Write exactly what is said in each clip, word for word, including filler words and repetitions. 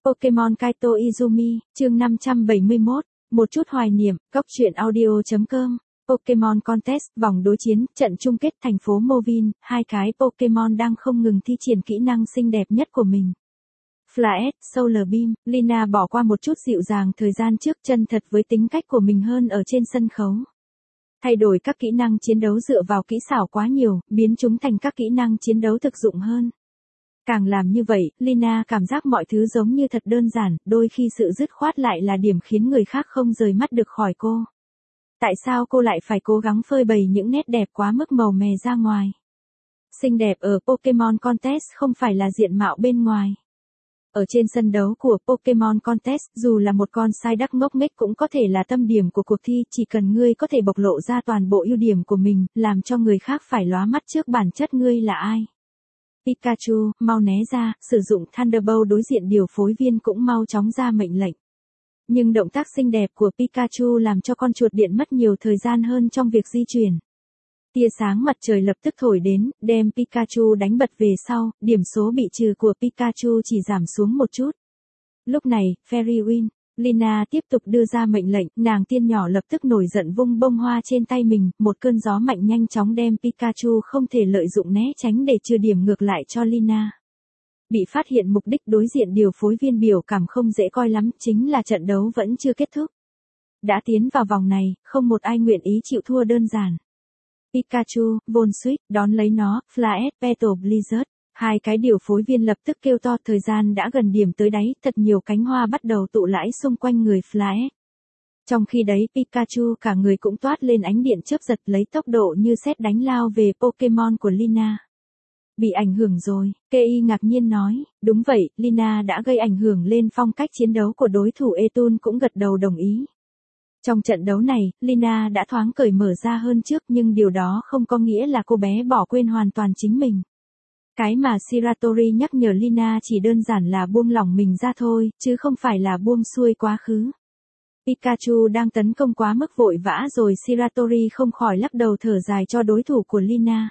Pokemon Kaito Izumi, chương năm trăm bảy mươi mốt, một chút hoài niệm, góc truyện audio.com. Pokemon Contest, vòng đối chiến, trận chung kết thành phố Movin, hai cái Pokemon đang không ngừng thi triển kỹ năng xinh đẹp nhất của mình. Flash, Solar Beam, Lina bỏ qua một chút dịu dàng thời gian trước, chân thật với tính cách của mình hơn ở trên sân khấu. Thay đổi các kỹ năng chiến đấu dựa vào kỹ xảo quá nhiều, biến chúng thành các kỹ năng chiến đấu thực dụng hơn. Càng làm như vậy, Lina cảm giác mọi thứ giống như thật đơn giản, đôi khi sự dứt khoát lại là điểm khiến người khác không rời mắt được khỏi cô. Tại sao cô lại phải cố gắng phơi bày những nét đẹp quá mức màu mè ra ngoài? Xinh đẹp ở Pokemon Contest không phải là diện mạo bên ngoài. Ở trên sân đấu của Pokemon Contest, dù là một con sai đắc ngốc nghếch cũng có thể là tâm điểm của cuộc thi, chỉ cần ngươi có thể bộc lộ ra toàn bộ ưu điểm của mình, làm cho người khác phải lóa mắt trước bản chất ngươi là ai. Pikachu, mau né ra, sử dụng Thunderbolt đối diện điều phối viên cũng mau chóng ra mệnh lệnh. Nhưng động tác xinh đẹp của Pikachu làm cho con chuột điện mất nhiều thời gian hơn trong việc di chuyển. Tia sáng mặt trời lập tức thổi đến, đem Pikachu đánh bật về sau, điểm số bị trừ của Pikachu chỉ giảm xuống một chút. Lúc này, Fairy Wind, Lina tiếp tục đưa ra mệnh lệnh, nàng tiên nhỏ lập tức nổi giận vung bông hoa trên tay mình, một cơn gió mạnh nhanh chóng đem Pikachu không thể lợi dụng né tránh để trừ điểm ngược lại cho Lina. Bị phát hiện mục đích đối diện điều phối viên biểu cảm không dễ coi lắm, chính là trận đấu vẫn chưa kết thúc. Đã tiến vào vòng này, không một ai nguyện ý chịu thua đơn giản. Pikachu, Volswitch, đón lấy nó, Flash, Petal Blizzard. Hai cái điều phối viên lập tức kêu to, thời gian đã gần điểm tới đáy, thật nhiều cánh hoa bắt đầu tụ lãi xung quanh người Flash. Trong khi đấy Pikachu cả người cũng toát lên ánh điện chớp giật, lấy tốc độ như sét đánh lao về Pokemon của Lina. Bị ảnh hưởng rồi, Kei ngạc nhiên nói, đúng vậy, Lina đã gây ảnh hưởng lên phong cách chiến đấu của đối thủ. Etun cũng gật đầu đồng ý. Trong trận đấu này, Lina đã thoáng cởi mở ra hơn trước, nhưng điều đó không có nghĩa là cô bé bỏ quên hoàn toàn chính mình. Cái mà Shiratori nhắc nhở Lina chỉ đơn giản là buông lỏng mình ra thôi, chứ không phải là buông xuôi quá khứ. Pikachu đang tấn công quá mức vội vã rồi, Shiratori không khỏi lắc đầu thở dài cho đối thủ của Lina.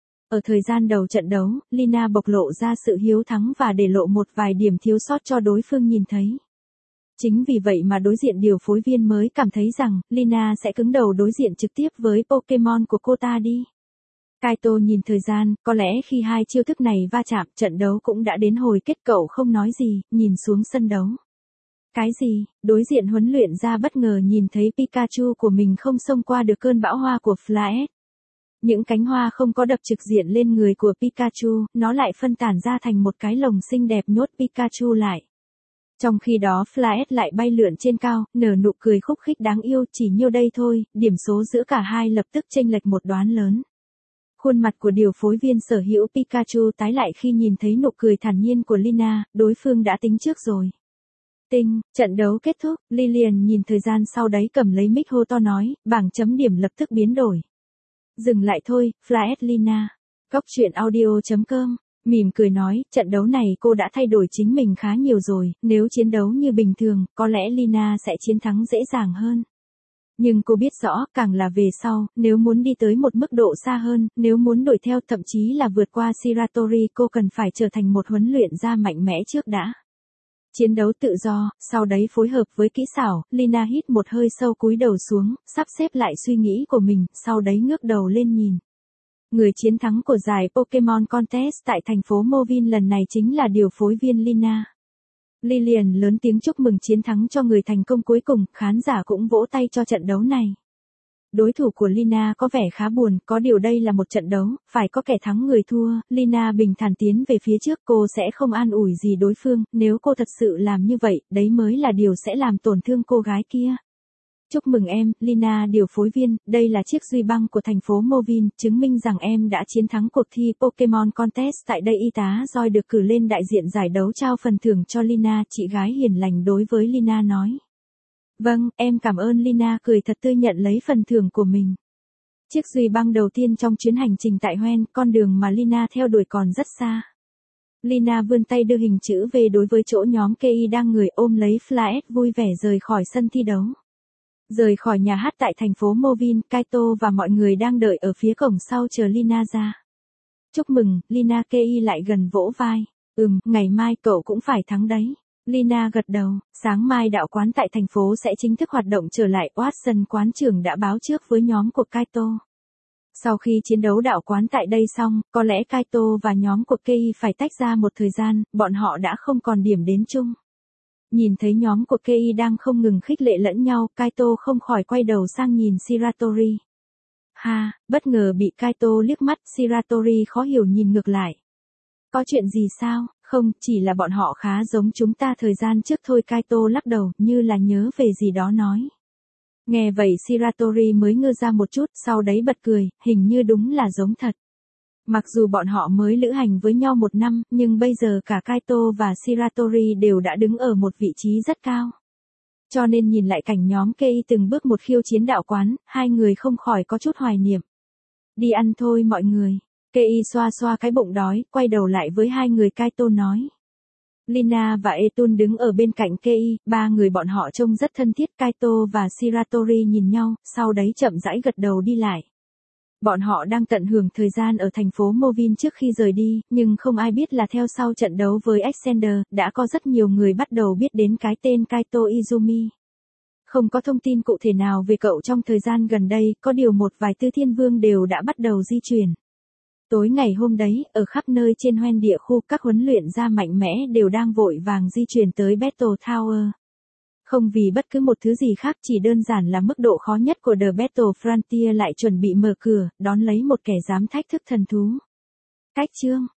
Ở thời gian đầu trận đấu, Lina bộc lộ ra sự hiếu thắng và để lộ một vài điểm thiếu sót cho đối phương nhìn thấy. Chính vì vậy mà đối diện điều phối viên mới cảm thấy rằng, Lina sẽ cứng đầu đối diện trực tiếp với Pokemon của cô ta đi. Kaito nhìn thời gian, có lẽ khi hai chiêu thức này va chạm, trận đấu cũng đã đến hồi kết. Cậu không nói gì, nhìn xuống sân đấu. Cái gì? Đối diện huấn luyện ra bất ngờ nhìn thấy Pikachu của mình không xông qua được cơn bão hoa của Flash. Những cánh hoa không có đập trực diện lên người của Pikachu, nó lại phân tản ra thành một cái lồng xinh đẹp nhốt Pikachu lại. Trong khi đó Flash lại bay lượn trên cao, nở nụ cười khúc khích đáng yêu, chỉ nhiêu đây thôi, điểm số giữa cả hai lập tức chênh lệch một đoán lớn. Khuôn mặt của điều phối viên sở hữu Pikachu tái lại khi nhìn thấy nụ cười thản nhiên của Lina, đối phương đã tính trước rồi. Tinh, trận đấu kết thúc, Lillian nhìn thời gian sau đấy cầm lấy mic hô to nói, bảng chấm điểm lập tức biến đổi. Dừng lại thôi, Flash Lina. Góc truyện audio.com, mỉm cười nói, trận đấu này cô đã thay đổi chính mình khá nhiều rồi, nếu chiến đấu như bình thường, có lẽ Lina sẽ chiến thắng dễ dàng hơn. Nhưng cô biết rõ, càng là về sau, nếu muốn đi tới một mức độ xa hơn, nếu muốn đuổi theo thậm chí là vượt qua Shiratori, cô cần phải trở thành một huấn luyện gia mạnh mẽ trước đã. Chiến đấu tự do, sau đấy phối hợp với kỹ xảo, Lina hít một hơi sâu cúi đầu xuống, sắp xếp lại suy nghĩ của mình, sau đấy ngước đầu lên nhìn. Người chiến thắng của giải Pokemon Contest tại thành phố Movin lần này chính là điều phối viên Lina. Lillian lớn tiếng chúc mừng chiến thắng cho người thành công cuối cùng, khán giả cũng vỗ tay cho trận đấu này. Đối thủ của Lina có vẻ khá buồn, có điều đây là một trận đấu, phải có kẻ thắng người thua. Lina bình thản tiến về phía trước, cô sẽ không an ủi gì đối phương, nếu cô thật sự làm như vậy, đấy mới là điều sẽ làm tổn thương cô gái kia. Chúc mừng em, Lina điều phối viên, đây là chiếc duy băng của thành phố Movin, chứng minh rằng em đã chiến thắng cuộc thi Pokemon Contest. Tại đây y tá Joy được cử lên đại diện giải đấu trao phần thưởng cho Lina, chị gái hiền lành đối với Lina nói. Vâng, em cảm ơn. Lina cười thật tươi nhận lấy phần thưởng của mình. Chiếc duy băng đầu tiên trong chuyến hành trình tại Hoenn, con đường mà Lina theo đuổi còn rất xa. Lina vươn tay đưa hình chữ V đối với chỗ nhóm Kei đang người, ôm lấy Flash vui vẻ rời khỏi sân thi đấu. Rời khỏi nhà hát tại thành phố Movin, Kaito và mọi người đang đợi ở phía cổng sau chờ Lina ra. Chúc mừng, Lina. Kei lại gần vỗ vai. Ừm, ngày mai cậu cũng phải thắng đấy. Lina gật đầu, sáng mai đạo quán tại thành phố sẽ chính thức hoạt động trở lại, Watson quán trưởng đã báo trước với nhóm của Kaito. Sau khi chiến đấu đạo quán tại đây xong, có lẽ Kaito và nhóm của Kei phải tách ra một thời gian, bọn họ đã không còn điểm đến chung. Nhìn thấy nhóm của Kei đang không ngừng khích lệ lẫn nhau, Kaito không khỏi quay đầu sang nhìn Shiratori. Ha, bất ngờ bị Kaito liếc mắt, Shiratori khó hiểu nhìn ngược lại. Có chuyện gì sao? Không, chỉ là bọn họ khá giống chúng ta thời gian trước thôi. Kaito lắc đầu, như là nhớ về gì đó nói. Nghe vậy Shiratori mới ngơ ra một chút, sau đấy bật cười, hình như đúng là giống thật. Mặc dù bọn họ mới lữ hành với nhau một năm, nhưng bây giờ cả Kaito và Shiratori đều đã đứng ở một vị trí rất cao. Cho nên nhìn lại cảnh nhóm Kei từng bước một khiêu chiến đạo quán, hai người không khỏi có chút hoài niệm. Đi ăn thôi mọi người. Kei xoa xoa cái bụng đói, quay đầu lại với hai người Kaito nói. Lina và Etun đứng ở bên cạnh Kei, ba người bọn họ trông rất thân thiết. Kaito và Shiratori nhìn nhau, sau đấy chậm rãi gật đầu đi lại. Bọn họ đang tận hưởng thời gian ở thành phố Movin trước khi rời đi, nhưng không ai biết là theo sau trận đấu với Ascender, đã có rất nhiều người bắt đầu biết đến cái tên Kaito Izumi. Không có thông tin cụ thể nào về cậu trong thời gian gần đây, có điều một vài tư thiên vương đều đã bắt đầu di chuyển. Tối ngày hôm đấy, ở khắp nơi trên hoen địa khu, các huấn luyện gia mạnh mẽ đều đang vội vàng di chuyển tới Battle Tower. Không vì bất cứ một thứ gì khác, chỉ đơn giản là mức độ khó nhất của The Battle Frontier lại chuẩn bị mở cửa, đón lấy một kẻ dám thách thức thần thú. Cách chương